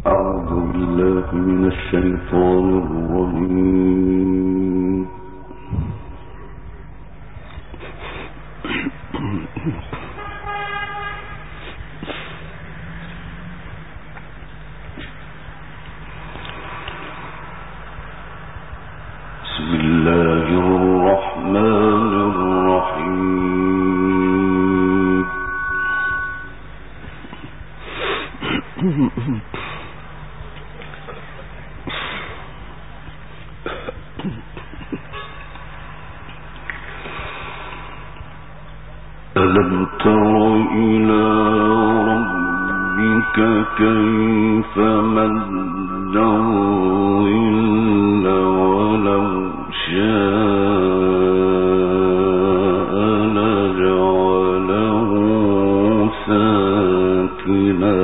من الشيطان الرجيم. بسم الله الرحمن الرحيم. ألم تر إلى ربك كيف مد الظل ولو شاء لجعله ساكنا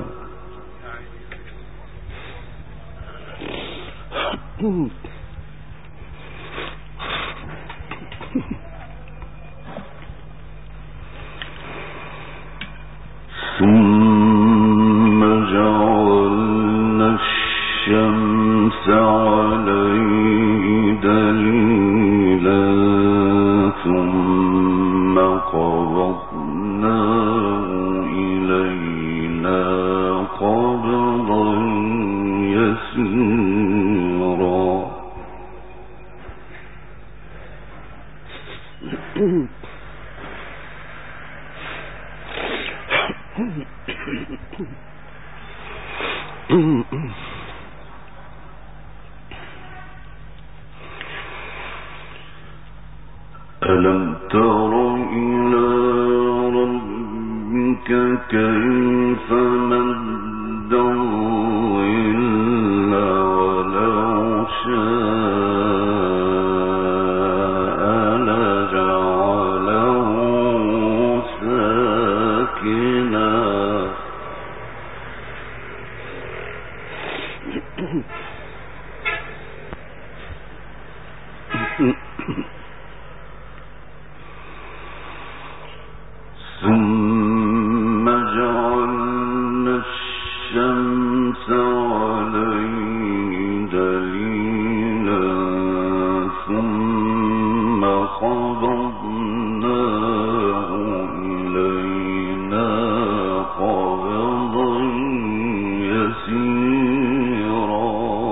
ثم جعلنا الشمس عليه دليلا ثم قبضناه إلينا قبضا يسيرا. ألم تر إلى ربك كيف مد الظل ولو شاء لجعله ساكنا ثم جعلنا الشمس عليه دليلا ثم قبضناه إلينا قبضا يسيرا.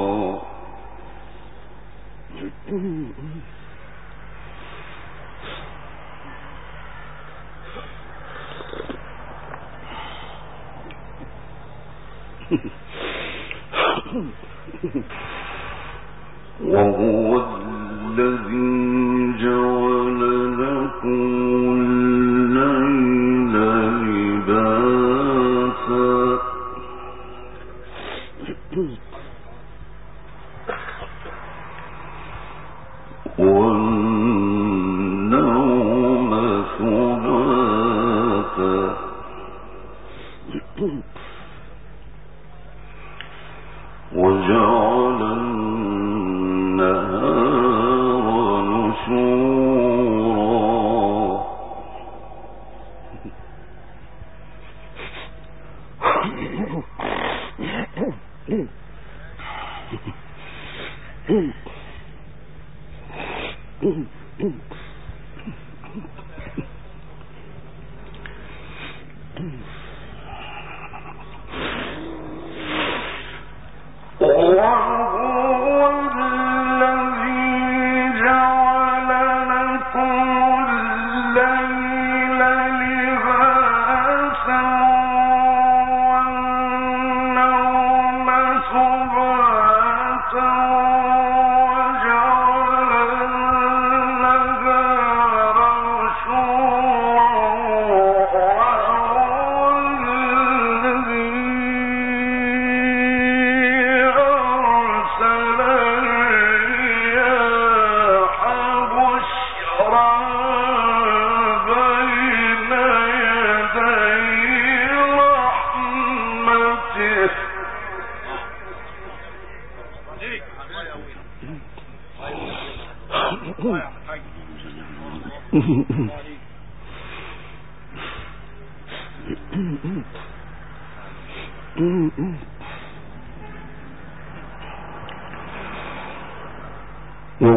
وهو الذي جعل لكم الليل لباسا والنوم سباتا وجعل النهار نشورا.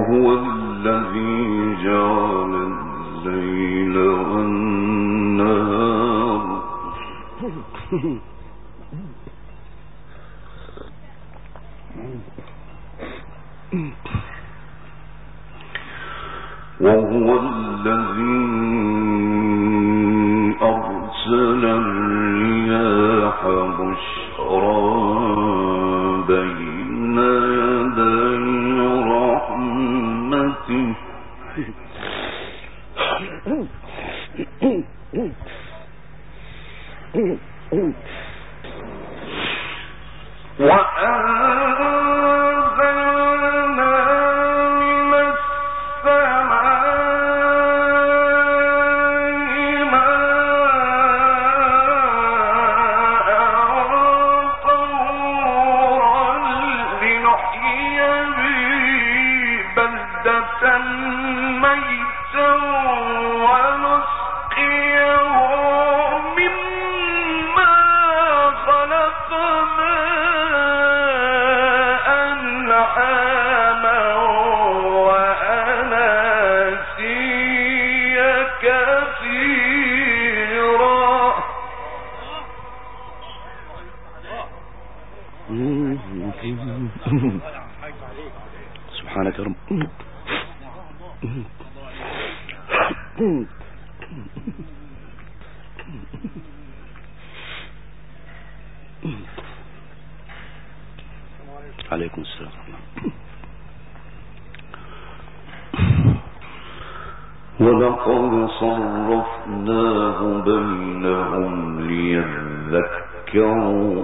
وهو الذي جعل الليل والنهار وهو الذي أرسل الرياح بشرا بين يدي رحمته سبحانك رب. عليكم السلام. ولقد صرفناه بينهم ليذكروا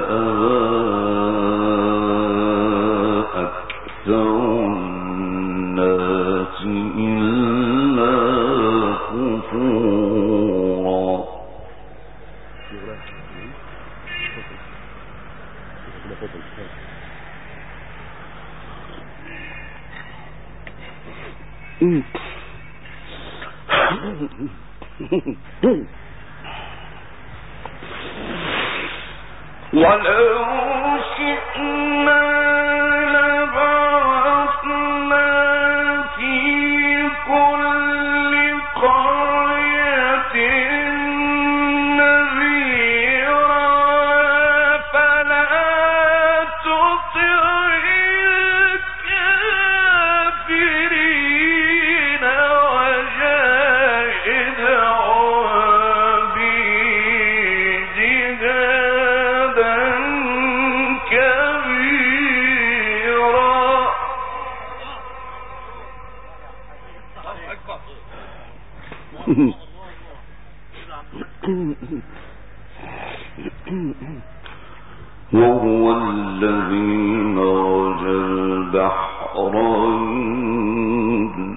فأبى أكثر الناس إلا كفورا. ولو شئنا لبعثنا في كل قرية نذيرا فلا تطع الكافرين وجاهدهم به جهادا كبيرا. وهو الذي مرج البحرين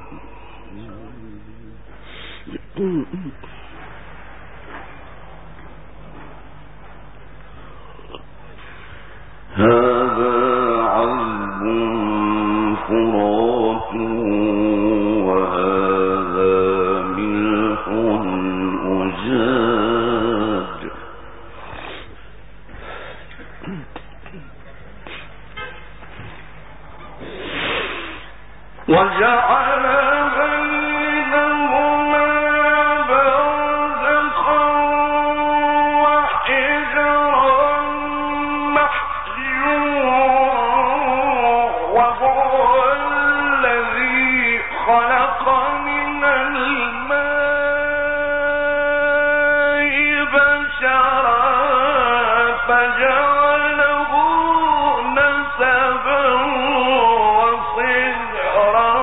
هذا عذب فرات وهذا ملح أجاج وجعل بينهما برزخا وحجرا محجورا وهو الذي خلق من الماء بشرا فجعله نسبا وصهرا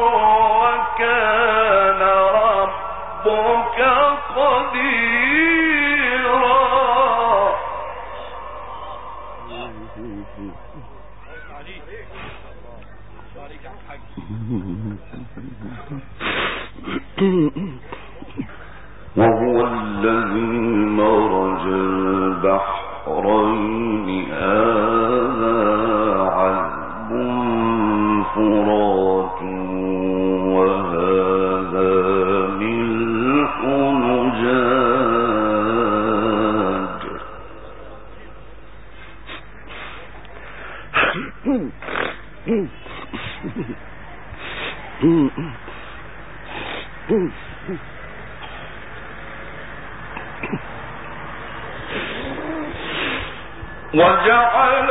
وكان ربك قديرا. وهو الذي مرج البحرين هذا عذب فرات وهذا ملح أجاج وجعل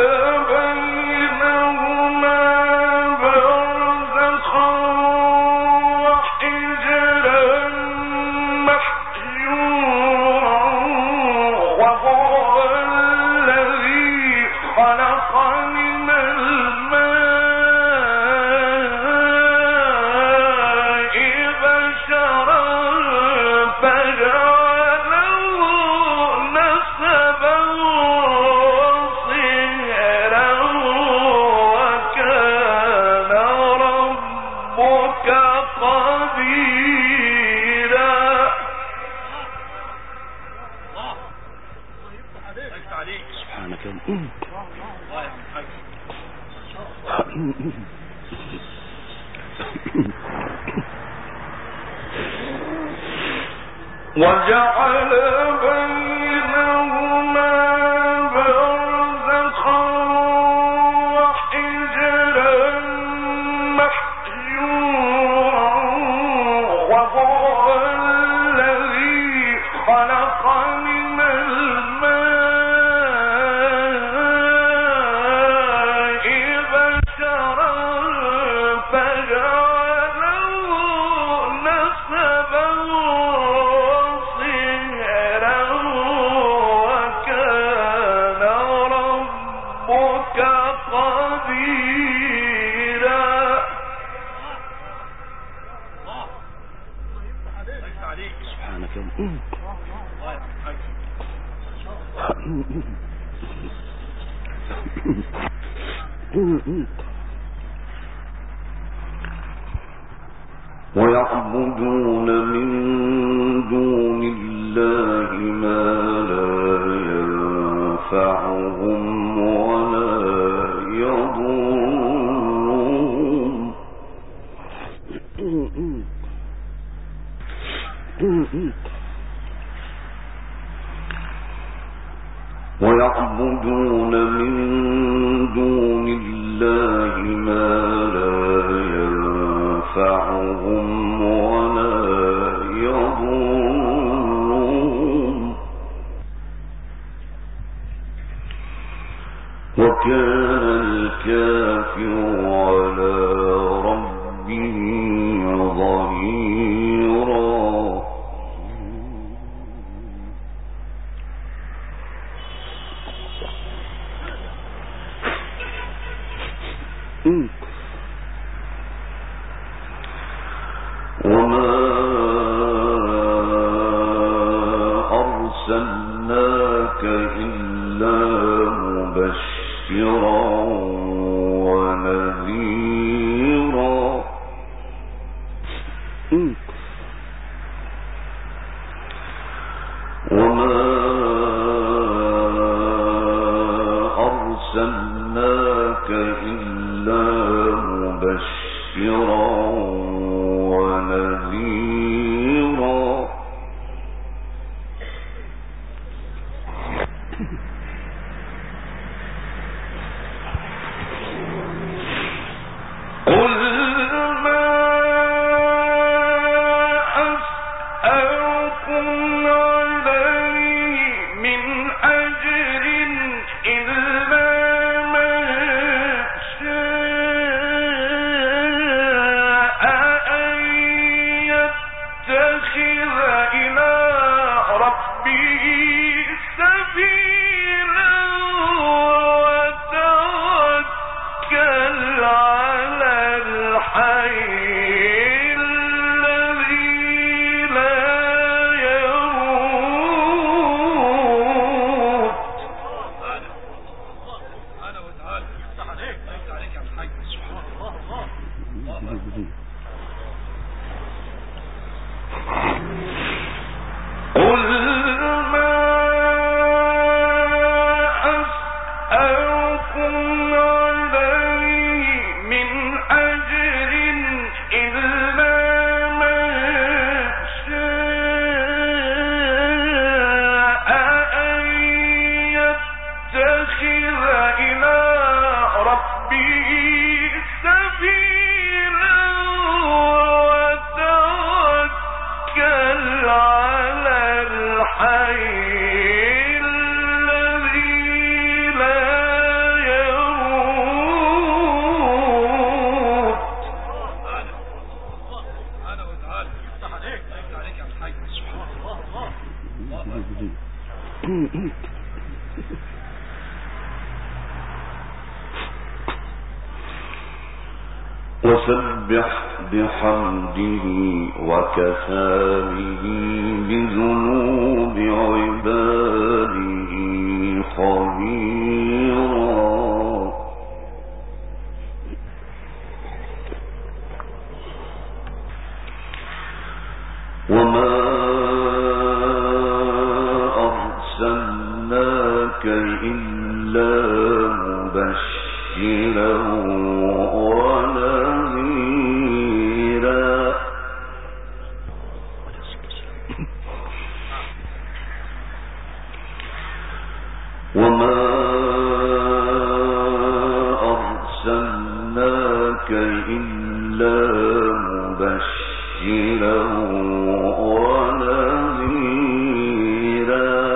بينهما برزخا وحجرا محجورا وهو الذي خلق من الماء بشرا فجعله نسبا وصهرا وكان ربك قديرا. سبحانك وجعل بينهما برزخا وحجرا محجورا وهو الذي خلق من الماء بشرا فجعله نسبا وصهرا وكان ربك قديرا. سبحانك ويعبدون من دون الله ما لا ينفعهم ولا يضرهم ويعبدون من دون الله ما لا ينفعهم ولا يضرهم وكان الكافر على ربه ظهيرا. وما أرسلناك إلا مبشرا ونذيرا. وما أرسلناك إلا مبشرا ونذيرا. قل ما أسألكم عليه من أجر إلا ما شاء أن يتخذ إلى ربه سبيلا. وسبح بحمده وكفى به بذنوب عباده خبيرا وما أرسلناك إلا مبشرا ونذيرا وما أرسلناك إلا مبشرا ونذيرا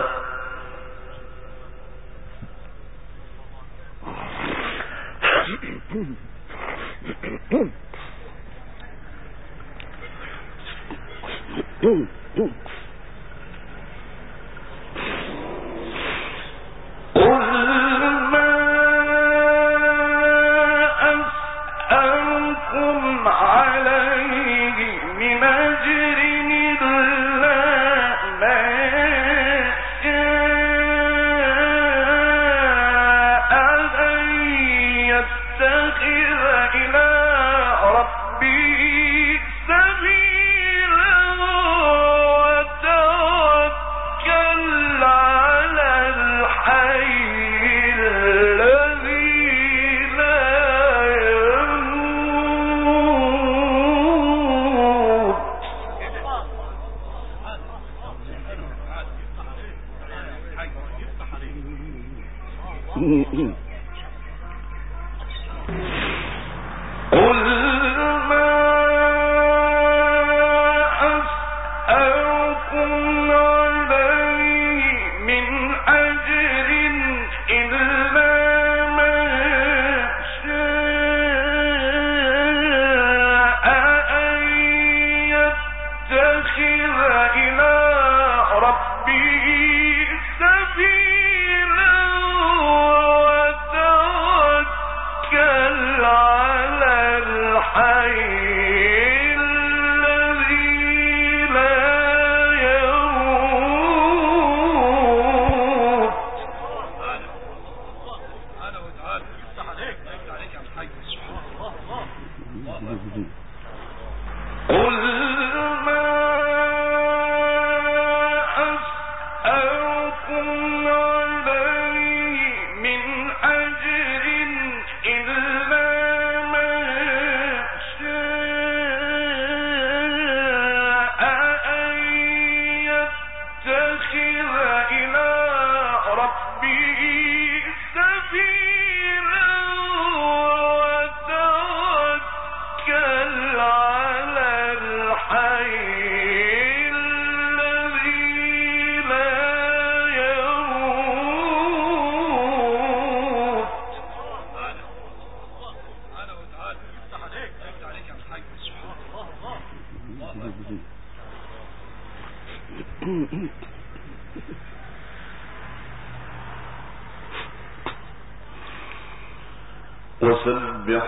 وسبح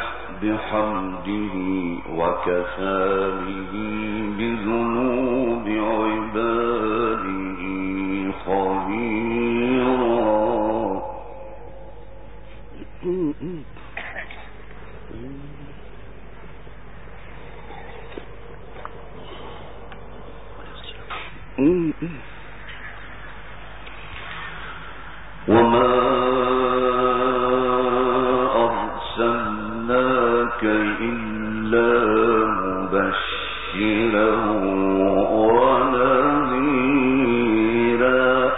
بحمده وكفى به بذنوب عباده خبيرا وما أرسلناك إلا مبشرا ونذيرا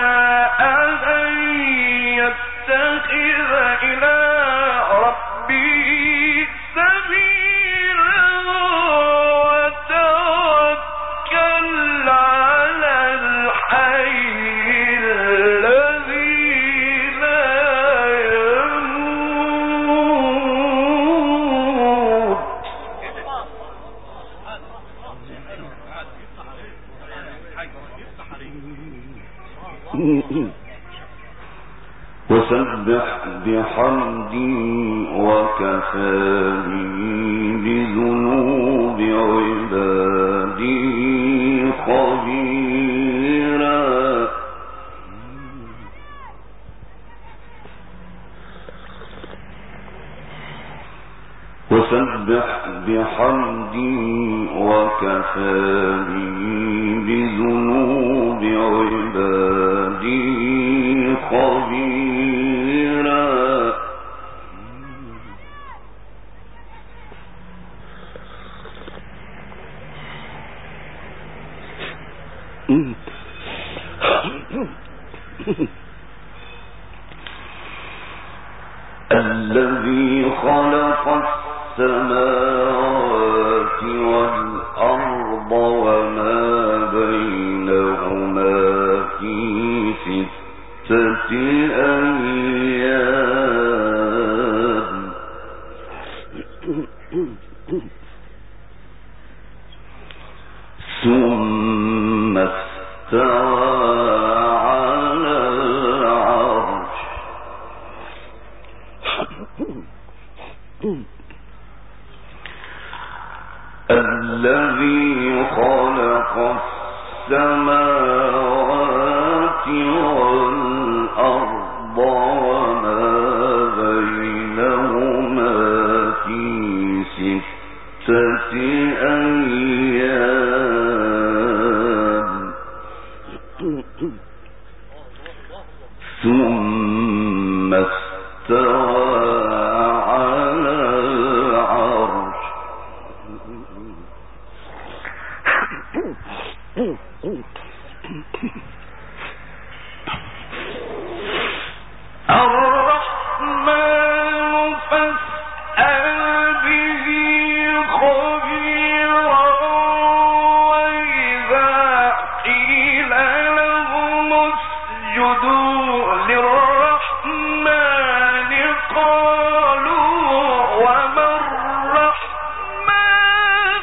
يتخذ إلى ربه بحمده وكفى به بذنوب عباده خبيرا وسبح بحمده وكفى به بذنوب عباده خبيرا الذي خلق السماوات والأرض وما بينهما في 6 أيام ثم استوى على العرش الذي خلق السماوات والأرض وما بينهما في 6 أيام ثم استوى على العرش الرحمن فاسأل به خبيرا وإذا قيل لهم اسجدوا للرحمن قالوا وما الرحمن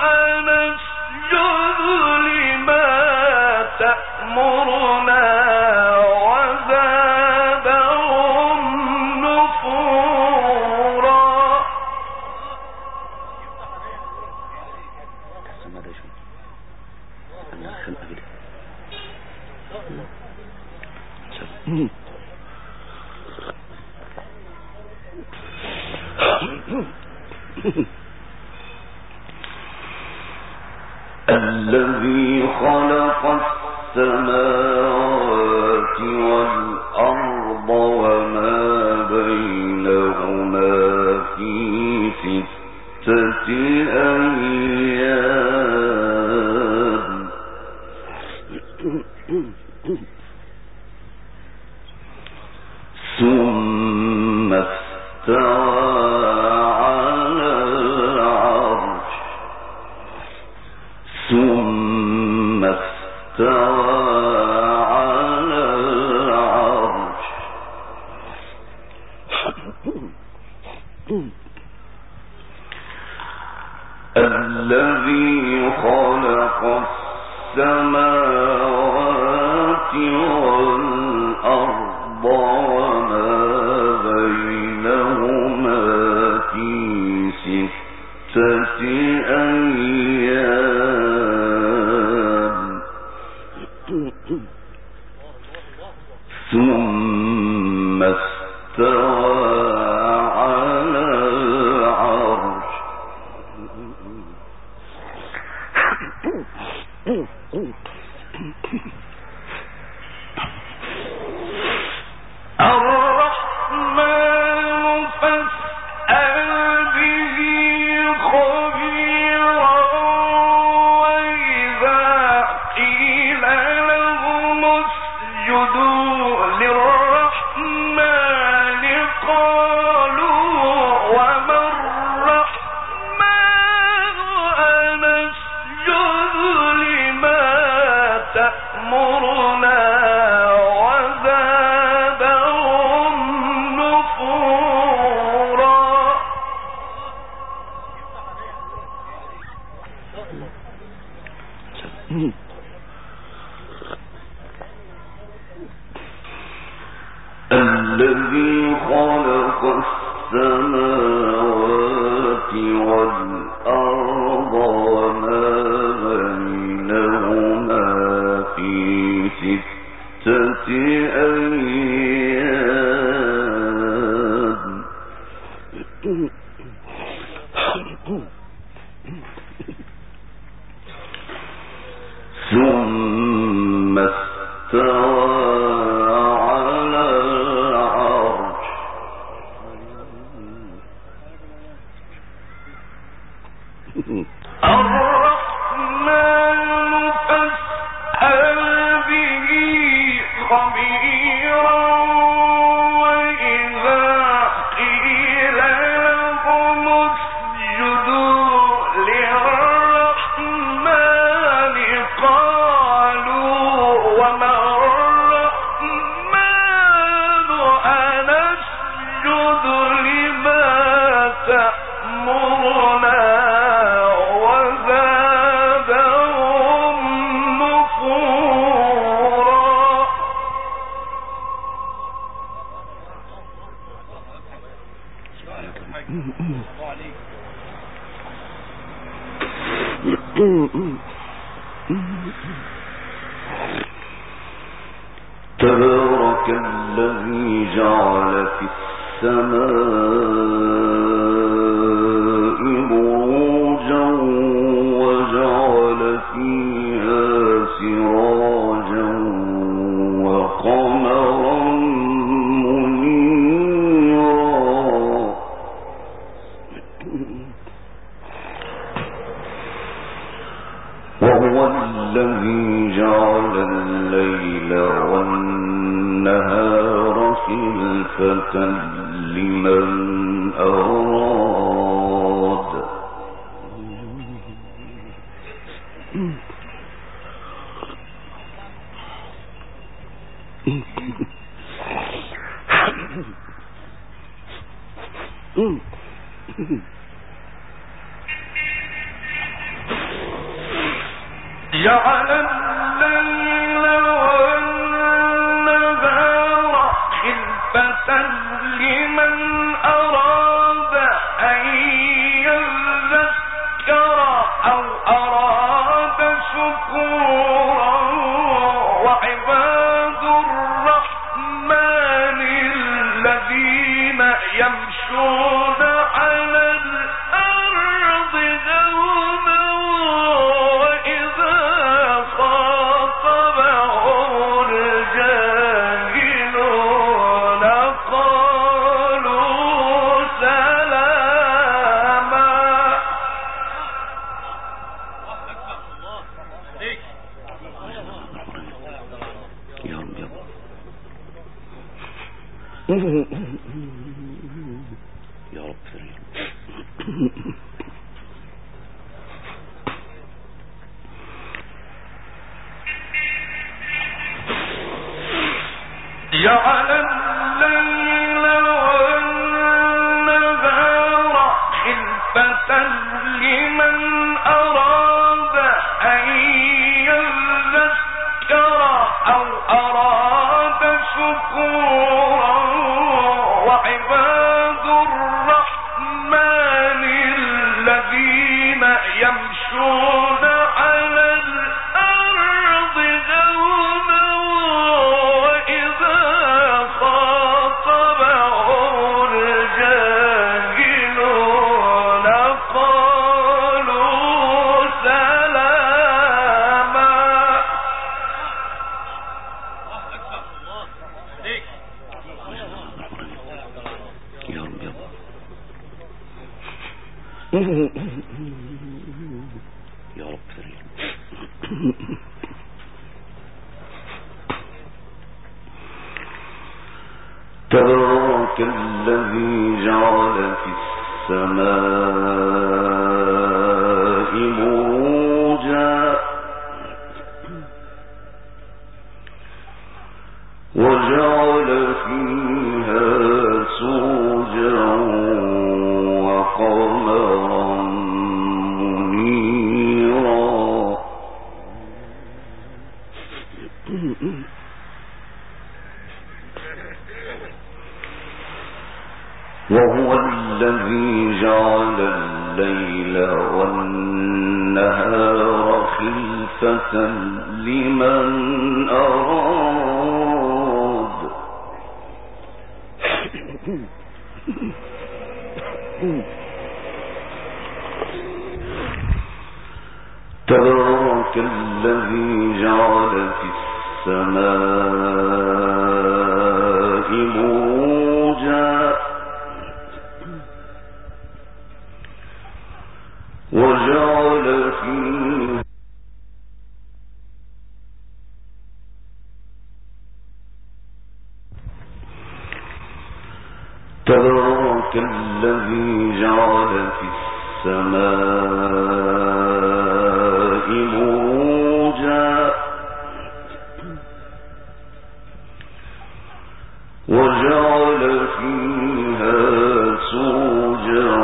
أنسجد لما تأمرنا وزادهم نفورا الذي خلق السماوات والأرض وما بينهما في 6 أيام ثم استوى على العرش ثم استوى على العرش الذي خلق السماوات والأرض وما بينهما في 6 أيام ثم استوى على العرش الرحمن ثم استوى على العرش الرحمن فاسأل به خبيرا وإذا قيل لهم اسجدوا للرحمن قالوا وما الرحمن أنسجد لما تأمرنا وزادهم نفورا. تبارك الذي جعل في السماء بروجا وجعل فيها سراجا وقمرا منيرا وهو الذي جعل الليل والنهار خلفة لمن أراد جعل الليل والنهار خلفة لمن أراد أن يذكر أو أراد شكورا وعباد الرحمن الذين يمشون على الأرض هونا وإذا خاطبهم الجاهلون قالوا سلاما. يا رب جعل الليل والنهار خلفة لمن أراد أن يذكر أو أراد شكورا وعباد الرحمن الذين يمشون على الأرض هونا وإذا خاطبهم الجاهلون قالوا سلاما. يا رب تبارك الذي جعل في السماء بروجا وجعل فيها سرجا وقمرا منيرا وهو الذي جعل الليل والنهار خلفة لمن أراد تبارك الذي جعل في السماء بروجا وجعل فيها تبارك الذي جعل في السماء بروجا وجعل فيها سرجا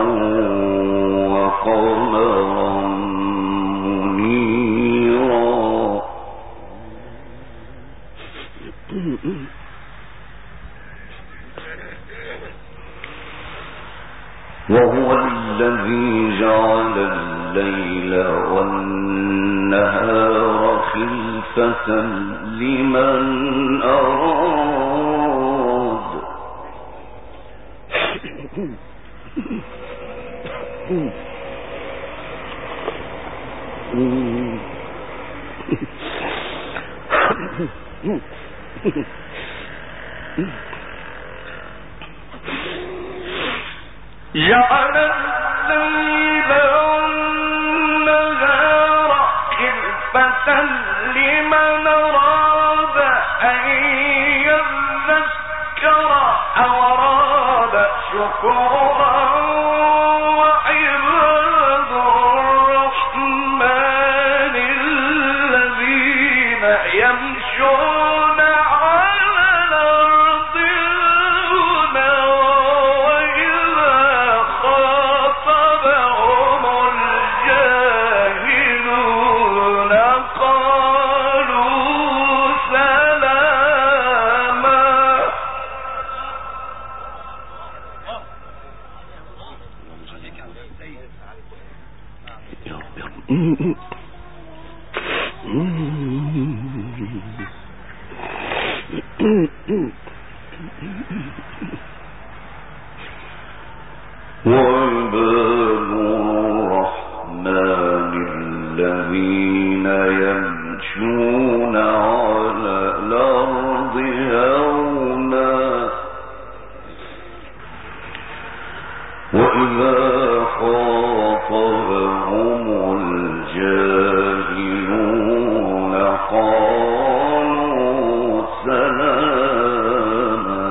وقمرا منيرا وهو الذي جعل الليل والنهار خلفة لمن أراد جعل الليل والنهار خلفة لمن أراد أن يذكر أو أراد شكورا وعباد الرحمن الذين يمشون على الأرض هونا وإذا خاطبهم الجاهلون قالوا سلاما. وعباد الرحمن الذين يمشون على الأرض هونا وإذا خاطبهم الجاهلون قالوا سلاما.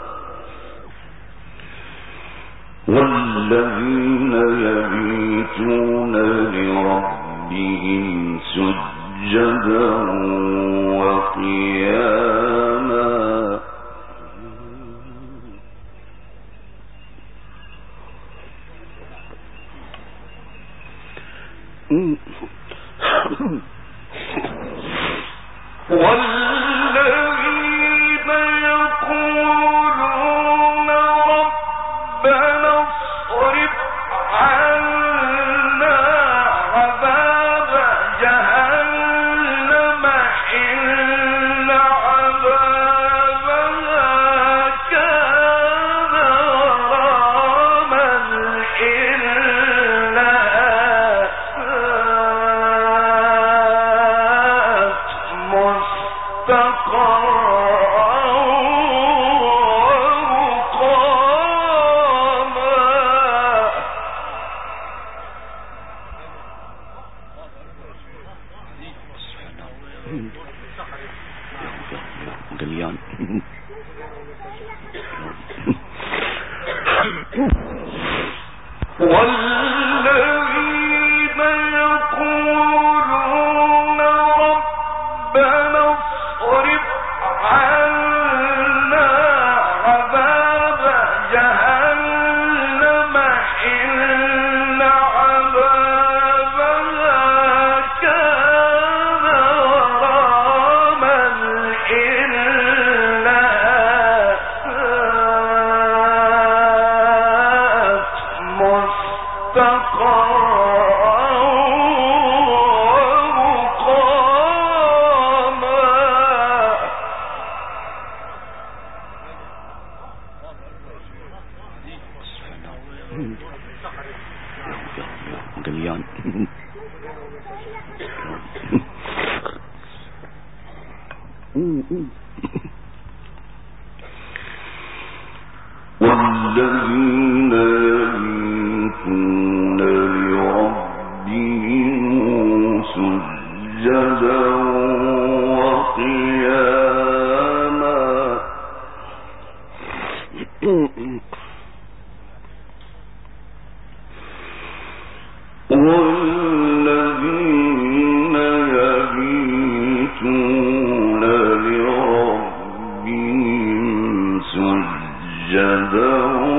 والذين يبيتون لربهم سجدا وقياما والذين يقولون ربنا اصرف عنا عذاب جهنم إن عذابها كان غراما إنها ساءت مستقرا ومقاما. قليان والذين يقولون ربنا اصرف عنا عذاب جهنم إن عذابها كان غراما إنها ساءت مستقرا ومقاما. يعني. والذين يبيتون لربهم سجدا وقياما والذين يبيتون لربهم سجدا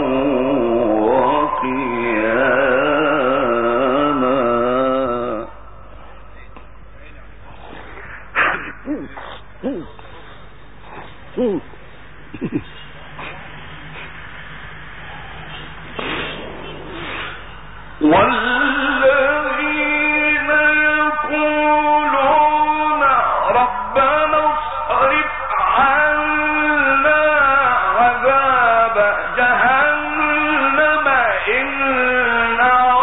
والذين يقولون ربنا اصرف عنا عذاب جهنم إن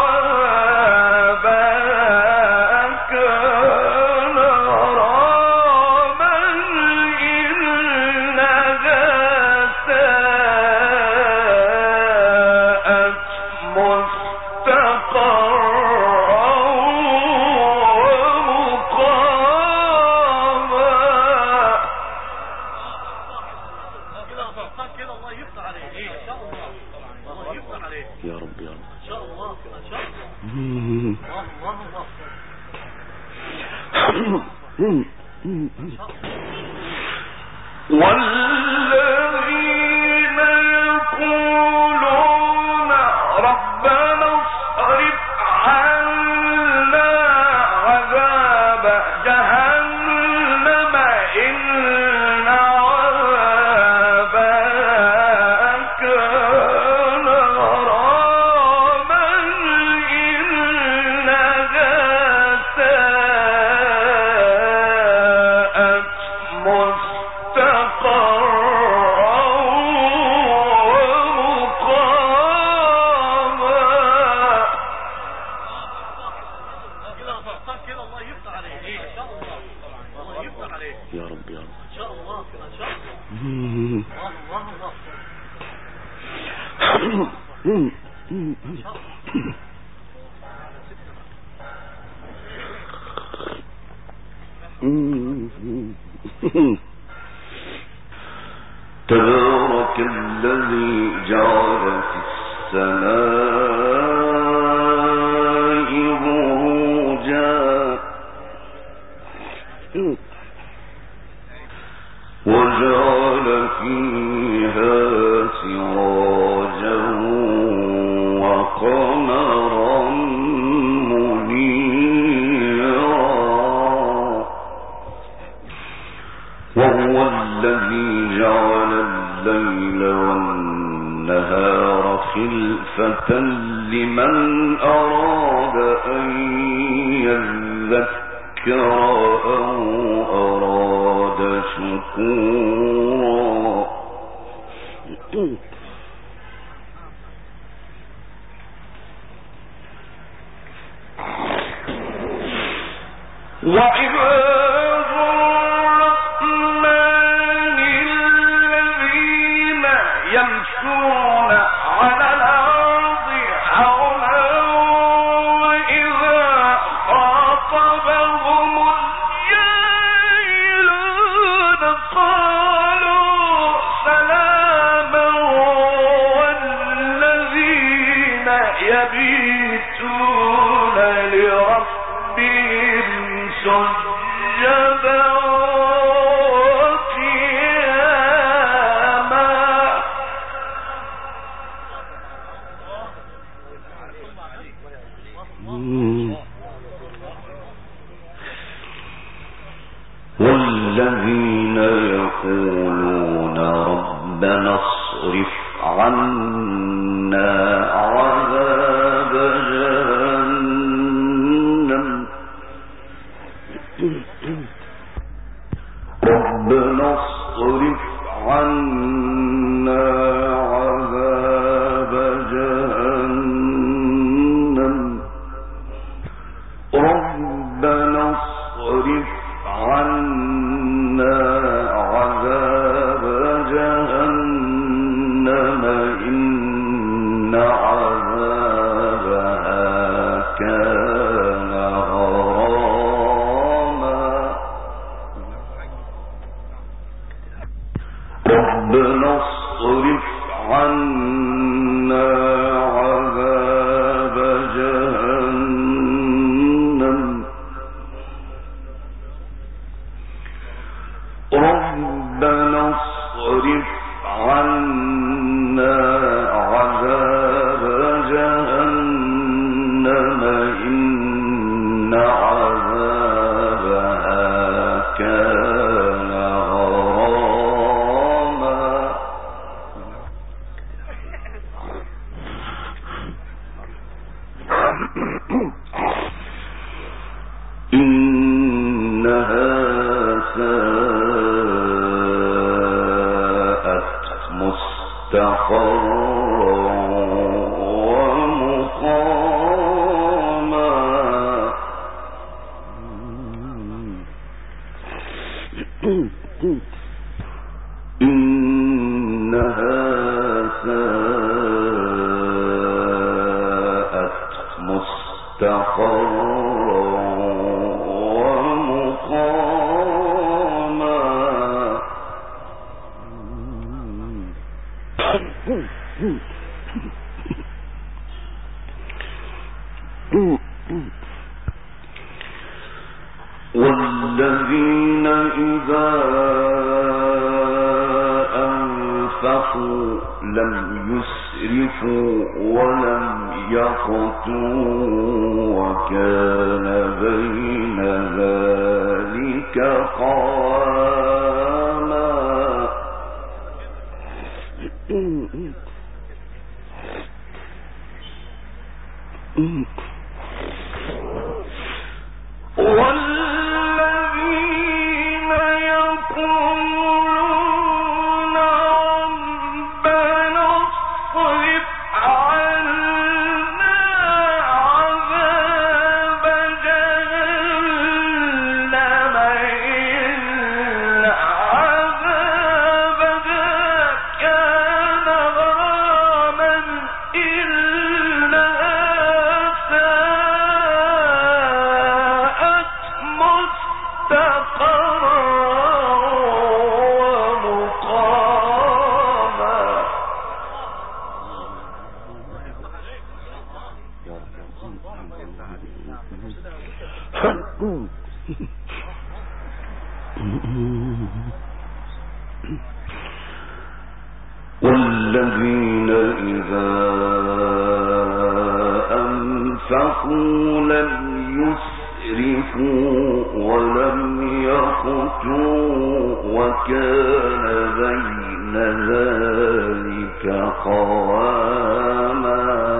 عذابها كان غراما إنها ساءت يا رب يا رب ان شاء الله ان شاء الله. والذين يقولون ربنا اصرف عنا عذاب جهنم إن عذابها كان غراما إنها ساءت مستقرا ومقاما. كده الله يفتح عليك ان شاء الله. الله يفتح عليك يا رب يا رب ان شاء الله ان شاء الله. تبارك الذي جعل في السماء بروجا وجعل فيها سراجا وقمرا منيرا وهو الذي جعل الليل والنهار خلفة لمن أراد أن يذكر أو أراد شكورا. وعباد الرحمن الذين يمشون على الأرض حولا وإذا خاطبهم الجاهلون قالوا سلاما والذين يبيتون لربهم سجدا وقياما. والذين يقولون ربنا اصرف عنا عذاب جهنم ربنا اصرف عنا عذاب جهنم إن عذابها كان غراما إنها ساءت مستقرا ومقاما إنها ساءت مستقرا والذين إذا أنفقوا لم يسرفوا ولم يقتروا وكان بين ذلك قواما والذين يقولون ربنا اصرف عنا عذاب جهنم إن عذابها كان غراما إنها ساءت مستقرا ومقاما والذين إذا أنفقوا لم يسرفوا ولم يقتروا وكان بين ذلك قواما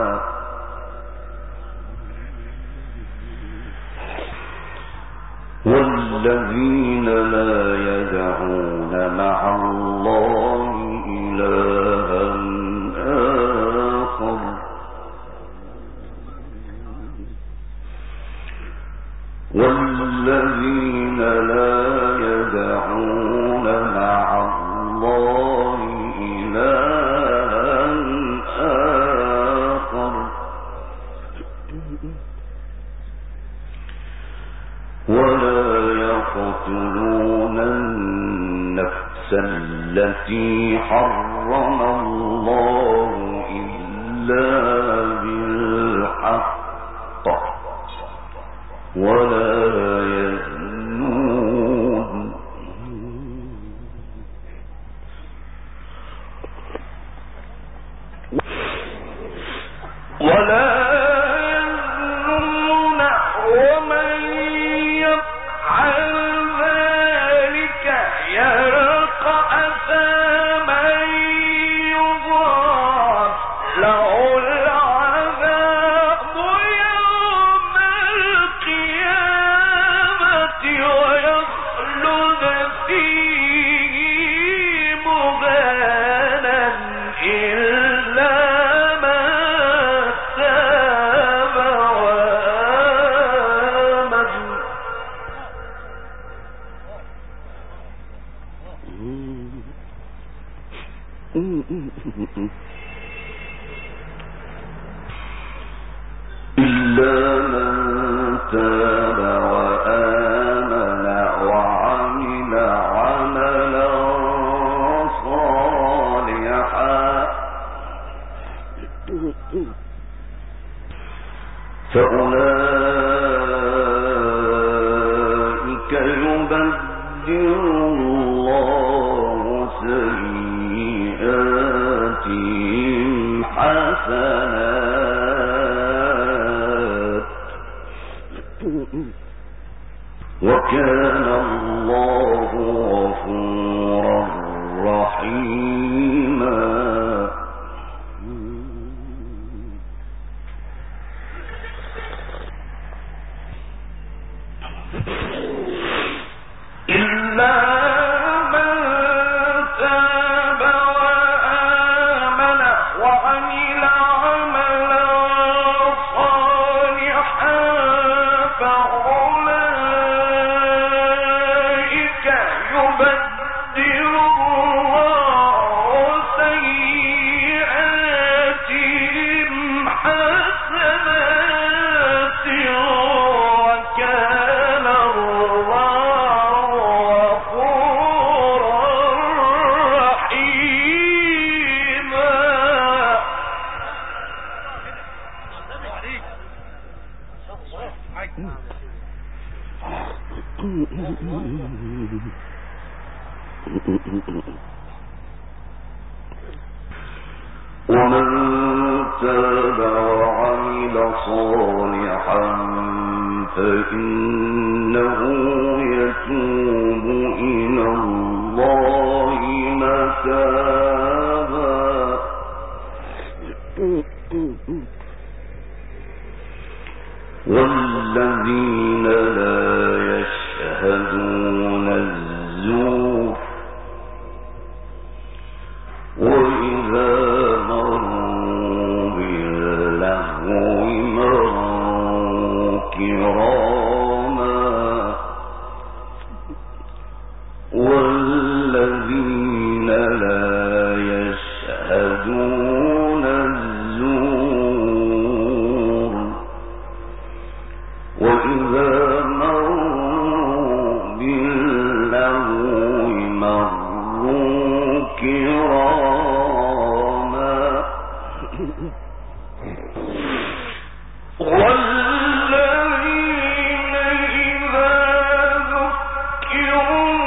والذين لا يدعون مع الله إلها آخر والذين لا يدعون مع الله إلها آخر ولا يقتلون النفس التي حرم الله إلا بالحق ولا يزنون ومن يفعل ذلك يلقى أثاما يضاعف له العذاب يوم القيامة ويخلد فيه مهانا إلا من تاب وآمن إلا من تاب وآمن وعمل عملا صالحا فأولئك يبدل الله سيئاتهم حسنات وكان الله غفورا رحيما ومن تاب وعمل صالحا فإنه يتوب إلى الله متابا والذين لا يشهدون الزور وإذا مروا باللغو مروا كراما والذين لا يشهدون الزور وإذا مروا باللغو مروا كراما والذين إذا ذكروا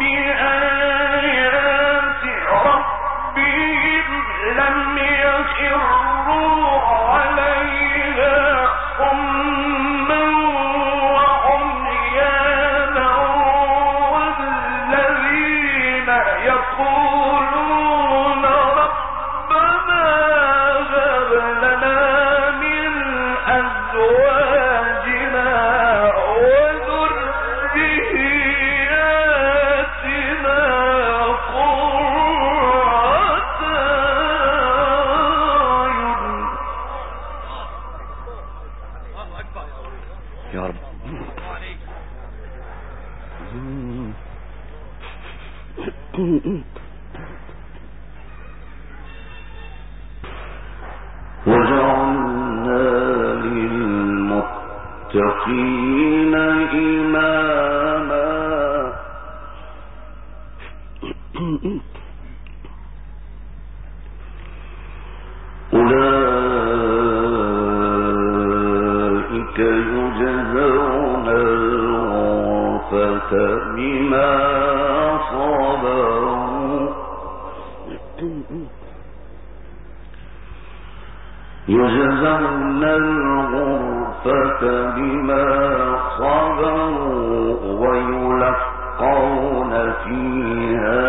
بآيات ربهم لم يخروا عليها صما وعميانا والذين يقولون ربنا هب لنا من أزواجنا وذرياتنا قرة أعين يا رب وجعلنا للمتقين إماما أولئك يجزون الغرفة بما صبروا يجزون الغرفة بما صبروا ويلقون فيها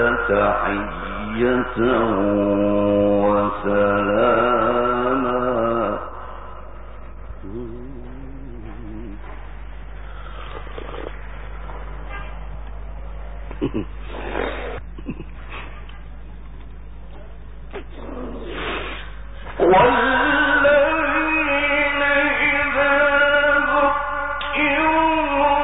تحية وسلاما والذين إذا ذكروا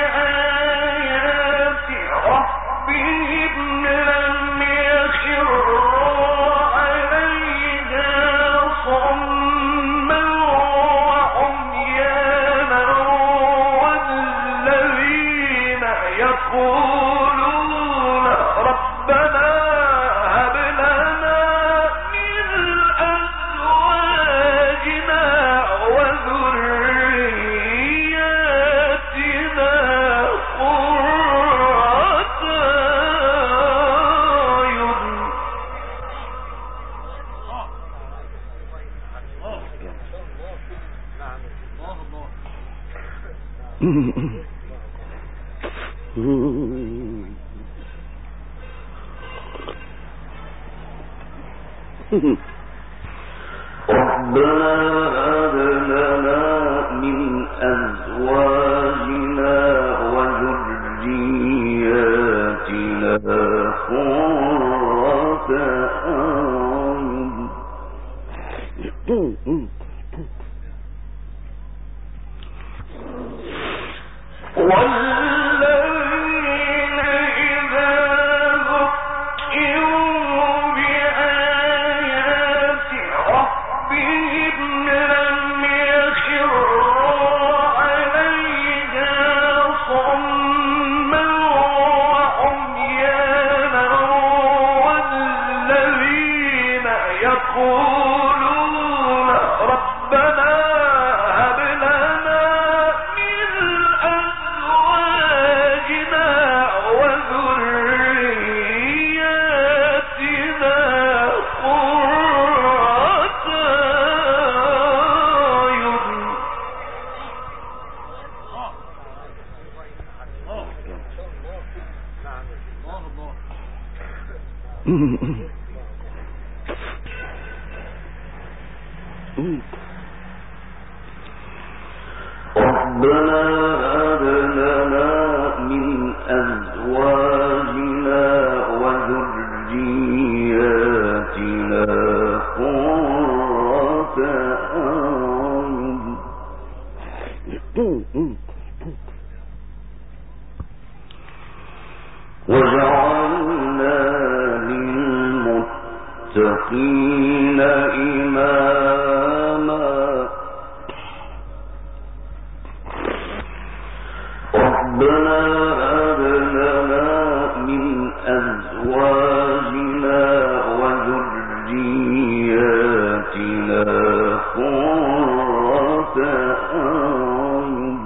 بآيات ربهم لم يخروا عليها صما وعميانا والذين يقولون ربنا هب لنا من أزواجنا ربنا هب لنا من أزواجنا وذرياتنا قرة أعين والذين إذا ذكروا بآيات ربهم لم يخروا عليها صما وعميانا والذين يقولون ربنا هب لنا من أزواجنا وذرياتنا قرة أعين ربنا هب لنا من أزواجنا وذرياتنا قرة أعين وجعلنا للمتقين إماما ربنا هب لنا من أزواجنا وذرياتنا قرة أعين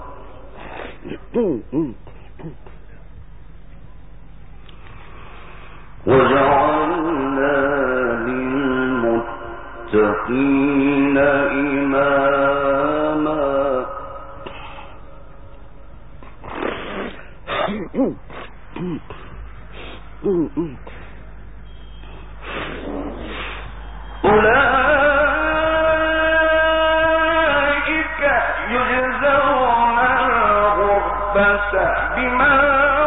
وجعلنا للمتقين إماما أولئك يجزون الغرفة بما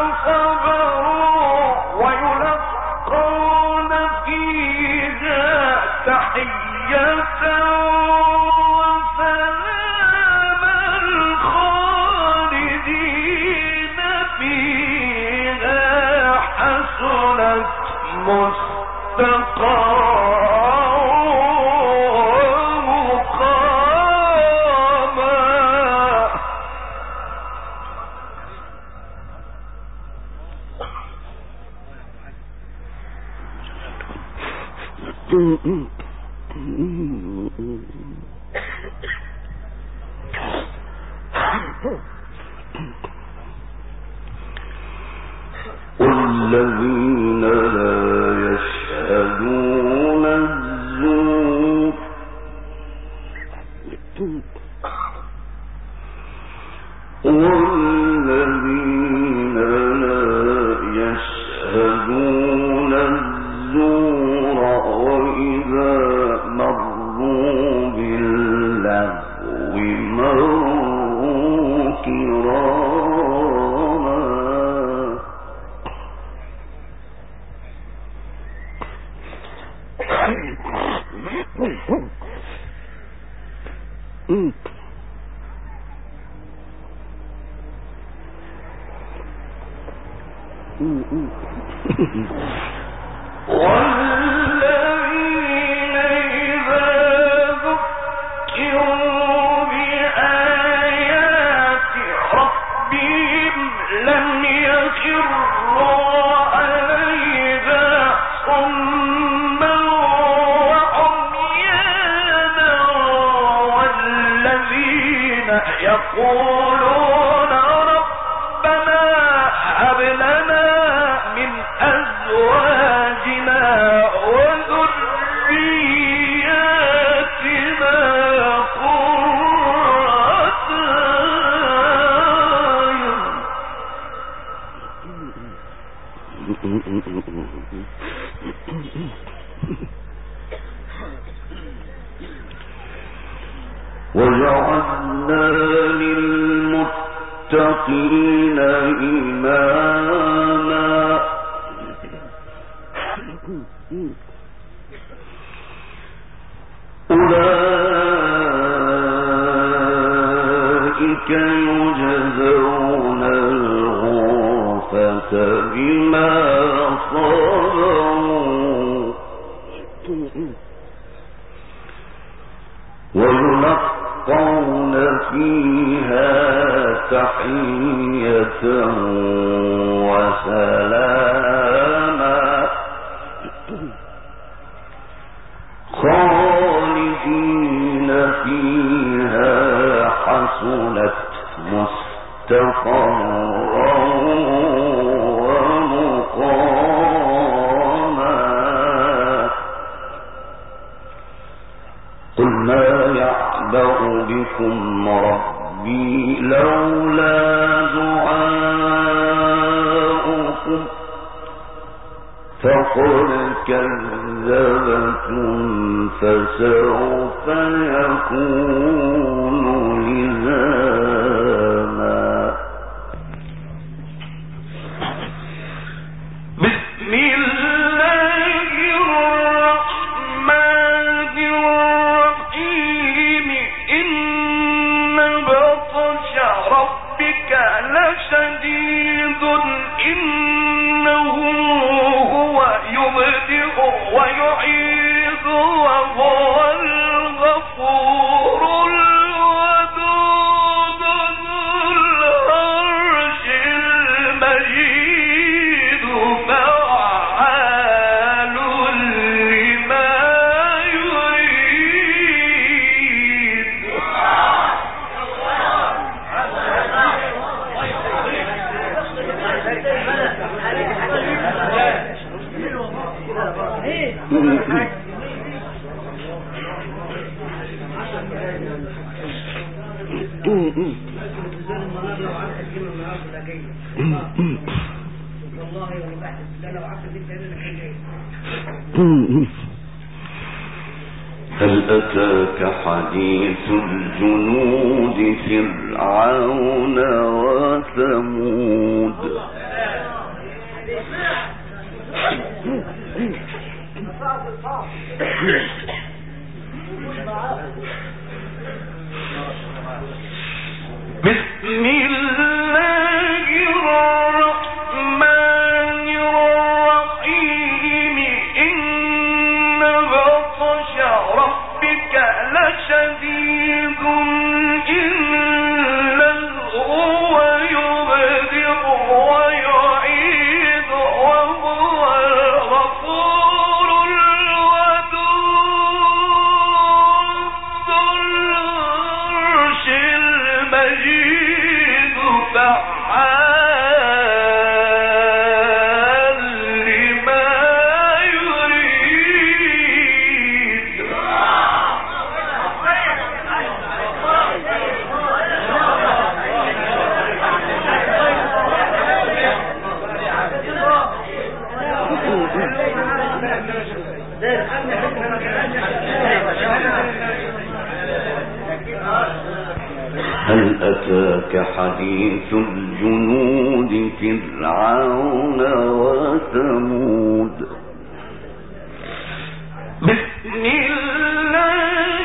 صبروا ويلقون فيها تحية وسلاما خالدين فيها حسنت مستقرا والذين لا يشهدون الزور والذين لا يشهدون الزور وإذا مروا باللغو مروا كراما والذين إذا ذكروا بآيات ربهم لم يخروا عليها صما وعميانا والذين يقولون ربنا هب لنا من أزواجنا وذرياتنا قرة وجعلنا للمتقين إماما أولئك يجزون الغرفة بما صبروا ويلقون فيها تحية وسلاما خالدين فيها حسنت مستقرا ومقاما قل ما يعبأ بكم ربي لولا دعاؤكم فقد كذبتم فسوف يكون لزاما بسم الله الرحمن الرحيم إن بطش ربك لشديد إنه يبدئ ويعيد وهو الغفور الودود ذو العرش المجيد فعال لما يريد هل أتاك حديث الجنود فرعون وثمود بسم الله الرحمن الرحيم إن بطش ربك لشديد إنه هو يبدئ ويعيد وهو الغفور الودود ذو العرش المجيد فعال لما يريد هل أتاك حديث الجنود فرعون وثمود بسم الله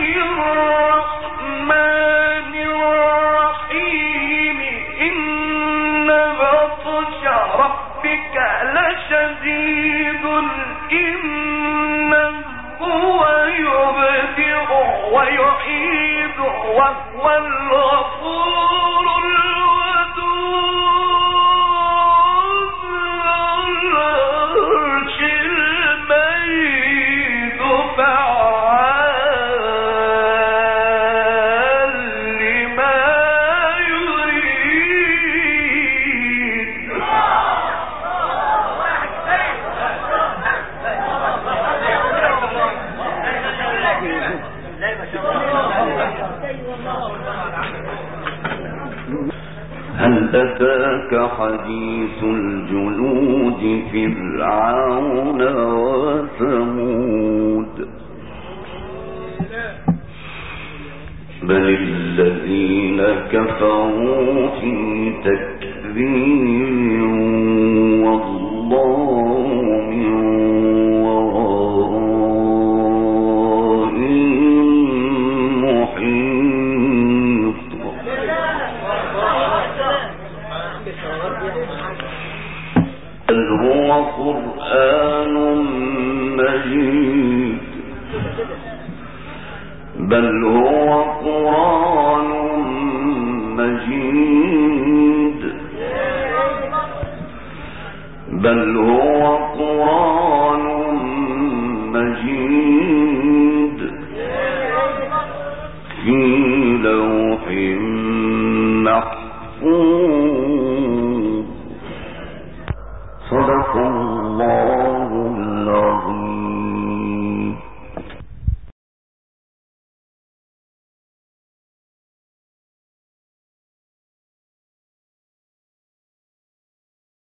الرحمن الرحيم إن بطش ربك لشديد إنه هو يبدئ ويعيد وهو الغفور الودود ذو العرش المجيد فعال لما يريد هل أتاك حديث الجنود فرعون وثمود بل الذين كفروا في تكذيب والله من ورائهم محيط بل هو قرآن مجيد بل هو قرآن مجيد بل هو قرآن مجيد في لوح محفوظ